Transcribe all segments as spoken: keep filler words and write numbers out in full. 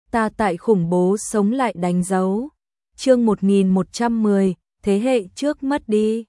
ta tại khủng bố sống lại đánh dấu. Chương một nghìn một trăm mười, thế hệ trước mất đi.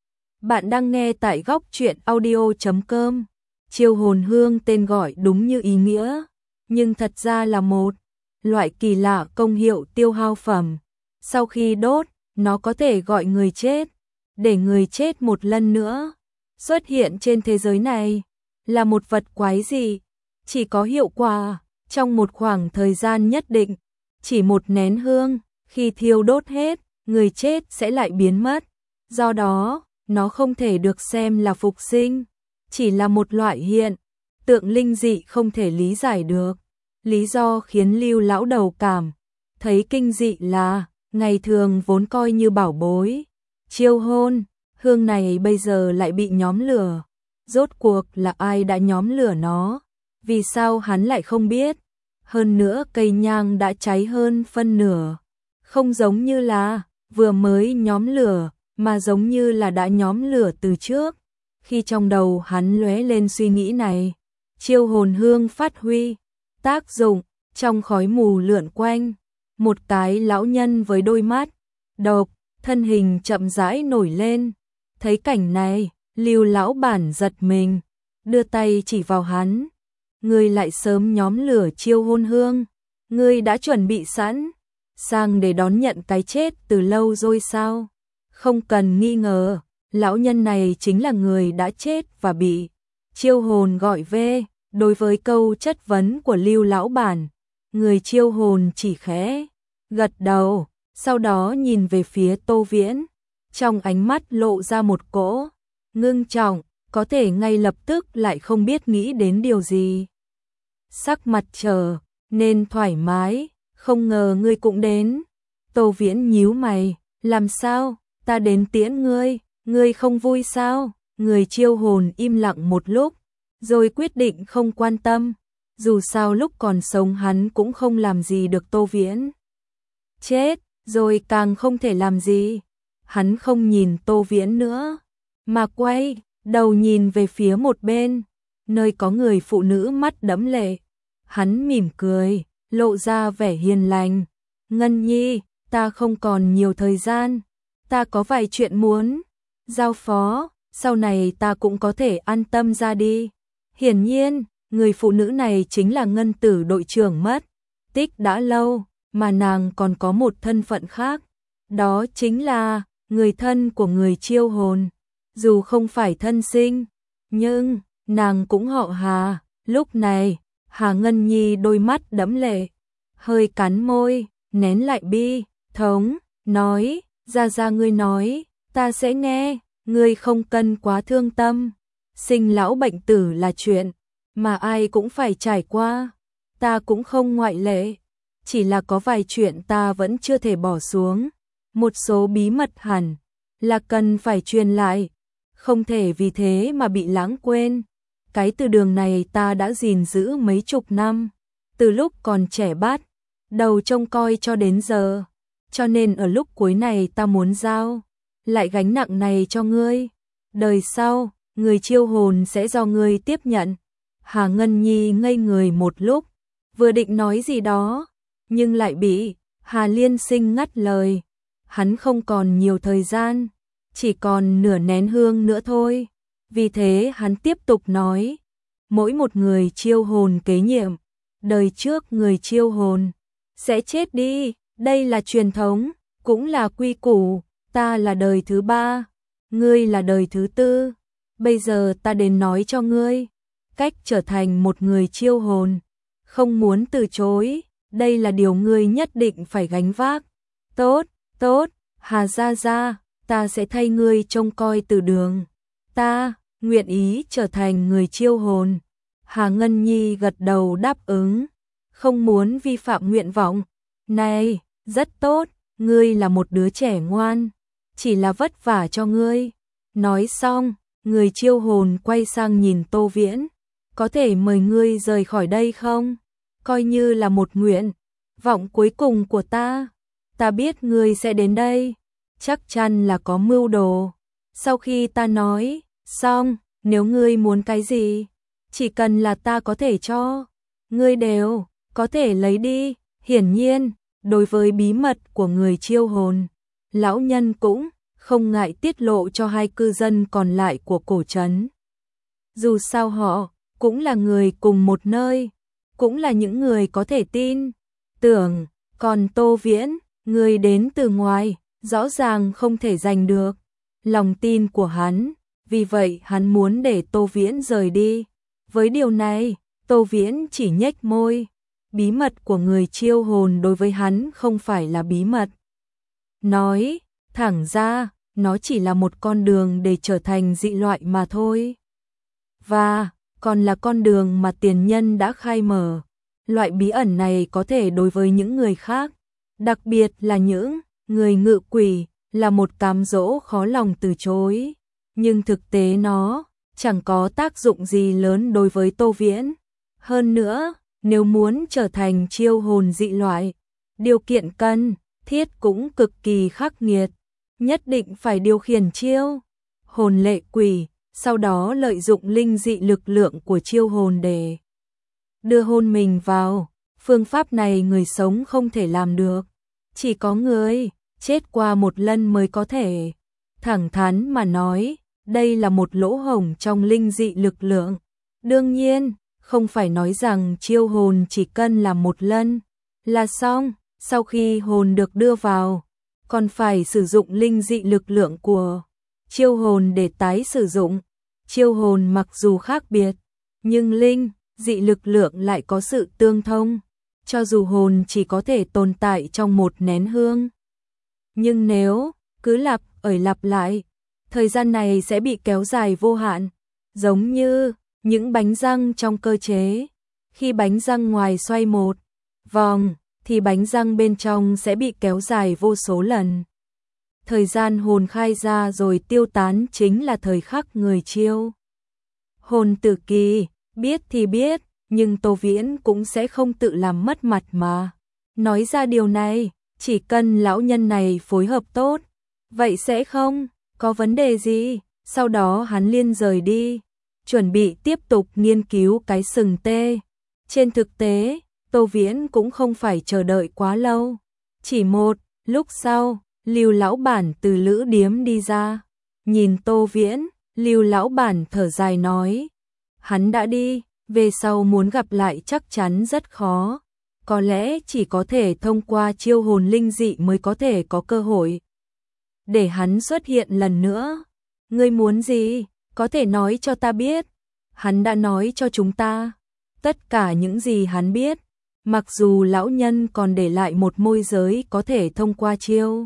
Bạn đang nghe tại góc truyện audio chấm com. Chiêu hồn hương tên gọi đúng như ý nghĩa, nhưng thật ra là một loại kỳ lạ công hiệu tiêu hao phẩm. Sau khi đốt, nó có thể gọi người chết, để người chết một lần nữa xuất hiện trên thế giới này. Là một vật quái dị, chỉ có hiệu quả trong một khoảng thời gian nhất định, chỉ một nén hương, khi thiêu đốt hết, người chết sẽ lại biến mất. Do đó, nó không thể được xem là phục sinh, chỉ là một loại hiện tượng linh dị không thể lý giải được. Lý do khiến Lưu lão đầu cảm thấy kinh dị là ngày thường vốn coi như bảo bối, chiêu hôn hương này bây giờ lại bị nhóm lửa. Rốt cuộc là ai đã nhóm lửa nó? Vì sao hắn lại không biết? Hơn nữa cây nhang đã cháy hơn phân nửa, không giống như là vừa mới nhóm lửa, mà giống như là đã nhóm lửa từ trước. Khi trong đầu hắn lóe lên suy nghĩ này, chiêu hồn hương phát huy tác dụng, trong khói mù lượn quanh, một cái lão nhân với đôi mắt độc, thân hình chậm rãi nổi lên. Thấy cảnh này, Lưu lão bản giật mình, đưa tay chỉ vào hắn. Ngươi lại sớm nhóm lửa chiêu hôn hương, ngươi đã chuẩn bị sẵn sang để đón nhận cái chết từ lâu rồi sao? Không cần nghi ngờ, lão nhân này chính là người đã chết và bị chiêu hồn gọi về. Đối với câu chất vấn của Lưu lão bản, người chiêu hồn chỉ khẽ gật đầu, sau đó nhìn về phía Tô Viễn, trong ánh mắt lộ ra một cỗ ngưng trọng, có thể ngay lập tức lại không biết nghĩ đến điều gì. Sắc mặt trở nên thoải mái, không ngờ ngươi cũng đến. Tô Viễn nhíu mày, làm sao, ta đến tiễn ngươi, ngươi không vui sao? Người chiêu hồn im lặng một lúc, rồi quyết định không quan tâm. Dù sao lúc còn sống hắn cũng không làm gì được Tô Viễn. Chết, rồi càng không thể làm gì. Hắn không nhìn Tô Viễn nữa, mà quay đầu nhìn về phía một bên, nơi có người phụ nữ mắt đẫm lệ. Hắn mỉm cười, lộ ra vẻ hiền lành. Ngân Nhi, ta không còn nhiều thời gian, ta có vài chuyện muốn giao phó, sau này ta cũng có thể an tâm ra đi. Hiển nhiên, người phụ nữ này chính là Ngân Tử đội trưởng mất tích đã lâu, mà nàng còn có một thân phận khác, đó chính là người thân của người chiêu hồn. Dù không phải thân sinh, nhưng nàng cũng họ Hà. Lúc này, Hà Ngân Nhi đôi mắt đẫm lệ, hơi cắn môi, nén lại bi thống, nói, ra ra ngươi nói, ta sẽ nghe, ngươi không cần quá thương tâm. Sinh lão bệnh tử là chuyện mà ai cũng phải trải qua, ta cũng không ngoại lệ. Chỉ là có vài chuyện ta vẫn chưa thể bỏ xuống, một số bí mật hẳn là cần phải truyền lại, không thể vì thế mà bị lãng quên. Cái từ đường này ta đã gìn giữ mấy chục năm, từ lúc còn trẻ bắt đầu trông coi cho đến giờ, cho nên ở lúc cuối này ta muốn giao lại gánh nặng này cho ngươi. Đời sau, người chiêu hồn sẽ do ngươi tiếp nhận. Hà Ngân Nhi ngây người một lúc, vừa định nói gì đó, nhưng lại bị Hà Liên Sinh ngắt lời. Hắn không còn nhiều thời gian, chỉ còn nửa nén hương nữa thôi. Vì thế hắn tiếp tục nói, mỗi một người chiêu hồn kế nhiệm, đời trước người chiêu hồn sẽ chết đi, đây là truyền thống, cũng là quy củ. Ta là đời thứ ba, ngươi là đời thứ tư. Bây giờ ta đến nói cho ngươi cách trở thành một người chiêu hồn, không muốn từ chối, đây là điều ngươi nhất định phải gánh vác. Tốt, tốt, Hà gia gia, ta sẽ thay ngươi trông coi từ đường. Ta nguyện ý trở thành người chiêu hồn. Hà Ngân Nhi gật đầu đáp ứng, không muốn vi phạm nguyện vọng. Này, rất tốt, ngươi là một đứa trẻ ngoan, chỉ là vất vả cho ngươi. Nói xong, người chiêu hồn quay sang nhìn Tô Viễn, có thể mời ngươi rời khỏi đây không? Coi như là một nguyện vọng cuối cùng của ta. Ta biết ngươi sẽ đến đây, chắc chắn là có mưu đồ. Sau khi ta nói xong, nếu ngươi muốn cái gì, chỉ cần là ta có thể cho, ngươi đều có thể lấy đi. Hiển nhiên, đối với bí mật của người chiêu hồn, lão nhân cũng không ngại tiết lộ cho hai cư dân còn lại của cổ trấn. Dù sao họ cũng là người cùng một nơi, cũng là những người có thể tin, tưởng, còn Tô Viễn, người đến từ ngoài, rõ ràng không thể giành được lòng tin của hắn, vì vậy hắn muốn để Tô Viễn rời đi. Với điều này, Tô Viễn chỉ nhếch môi, bí mật của người chiêu hồn đối với hắn không phải là bí mật. Nói thẳng ra, nó chỉ là một con đường để trở thành dị loại mà thôi. Và còn là con đường mà tiền nhân đã khai mở. Loại bí ẩn này có thể đối với những người khác, đặc biệt là những người ngự quỷ, là một cám dỗ khó lòng từ chối. Nhưng thực tế nó chẳng có tác dụng gì lớn đối với Tô Viễn. Hơn nữa, nếu muốn trở thành chiêu hồn dị loại, điều kiện cần thiết cũng cực kỳ khắc nghiệt. Nhất định phải điều khiển chiêu hồn lệ quỷ, sau đó lợi dụng linh dị lực lượng của chiêu hồn để đưa hồn mình vào. Phương pháp này người sống không thể làm được, chỉ có người chết qua một lần mới có thể. Thẳng thắn mà nói, đây là một lỗ hổng trong linh dị lực lượng. Đương nhiên, không phải nói rằng chiêu hồn chỉ cần làm một lần là xong, sau khi hồn được đưa vào, còn phải sử dụng linh dị lực lượng của chiêu hồn để tái sử dụng. Chiêu hồn mặc dù khác biệt, nhưng linh dị lực lượng lại có sự tương thông, cho dù hồn chỉ có thể tồn tại trong một nén hương. Nhưng nếu cứ lặp ở lặp lại, thời gian này sẽ bị kéo dài vô hạn, giống như những bánh răng trong cơ chế. Khi bánh răng ngoài xoay một vòng, thì bánh răng bên trong sẽ bị kéo dài vô số lần. Thời gian hồn khai ra rồi tiêu tán chính là thời khắc người chiêu hồn tử kỳ. Biết thì biết, nhưng Tô Viễn cũng sẽ không tự làm mất mặt mà nói ra điều này. Chỉ cần lão nhân này phối hợp tốt, vậy sẽ không có vấn đề gì. Sau đó hắn liền rời đi, chuẩn bị tiếp tục nghiên cứu cái sừng tê. Trên thực tế, Tô Viễn cũng không phải chờ đợi quá lâu. Chỉ một lúc sau, Lưu lão bản từ lữ điếm đi ra. Nhìn Tô Viễn, Lưu lão bản thở dài nói, hắn đã đi, về sau muốn gặp lại chắc chắn rất khó. Có lẽ chỉ có thể thông qua chiêu hồn linh dị mới có thể có cơ hội để hắn xuất hiện lần nữa. Ngươi muốn gì? Có thể nói cho ta biết. Hắn đã nói cho chúng ta tất cả những gì hắn biết. Mặc dù lão nhân còn để lại một môi giới có thể thông qua chiêu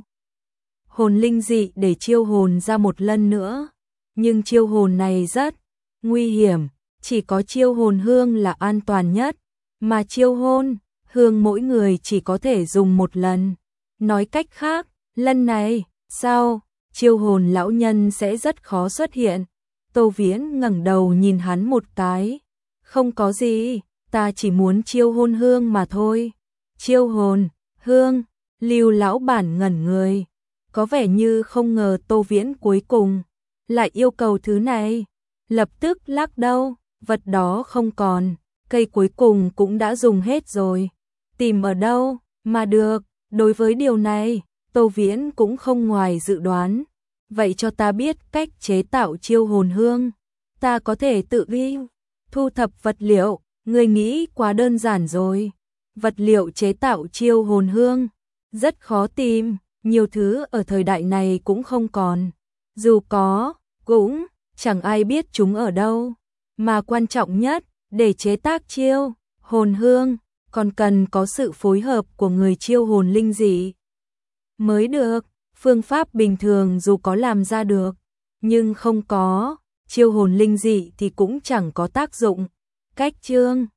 hồn linh dị để chiêu hồn ra một lần nữa. Nhưng chiêu hồn này rất nguy hiểm. Chỉ có chiêu hồn hương là an toàn nhất. Mà chiêu hồn hương mỗi người chỉ có thể dùng một lần. Nói cách khác, lần này, sao, chiêu hồn lão nhân sẽ rất khó xuất hiện. Tô Viễn ngẩng đầu nhìn hắn một cái. Không có gì, ta chỉ muốn chiêu hồn hương mà thôi. Chiêu hồn hương, Lưu lão bản ngẩn người. Có vẻ như không ngờ Tô Viễn cuối cùng lại yêu cầu thứ này. Lập tức lắc đầu, vật đó không còn. Cây cuối cùng cũng đã dùng hết rồi. Tìm ở đâu mà được. Đối với điều này, Tô Viễn cũng không ngoài dự đoán. Vậy cho ta biết cách chế tạo chiêu hồn hương. Ta có thể tự đi thu thập vật liệu. Ngươi nghĩ quá đơn giản rồi. Vật liệu chế tạo chiêu hồn hương rất khó tìm. Nhiều thứ ở thời đại này cũng không còn. Dù có, cũng chẳng ai biết chúng ở đâu. Mà quan trọng nhất, để chế tác chiêu hồn hương, còn cần có sự phối hợp của người chiêu hồn linh dị mới được. Phương pháp bình thường dù có làm ra được, nhưng không có chiêu hồn linh dị thì cũng chẳng có tác dụng. Cách chương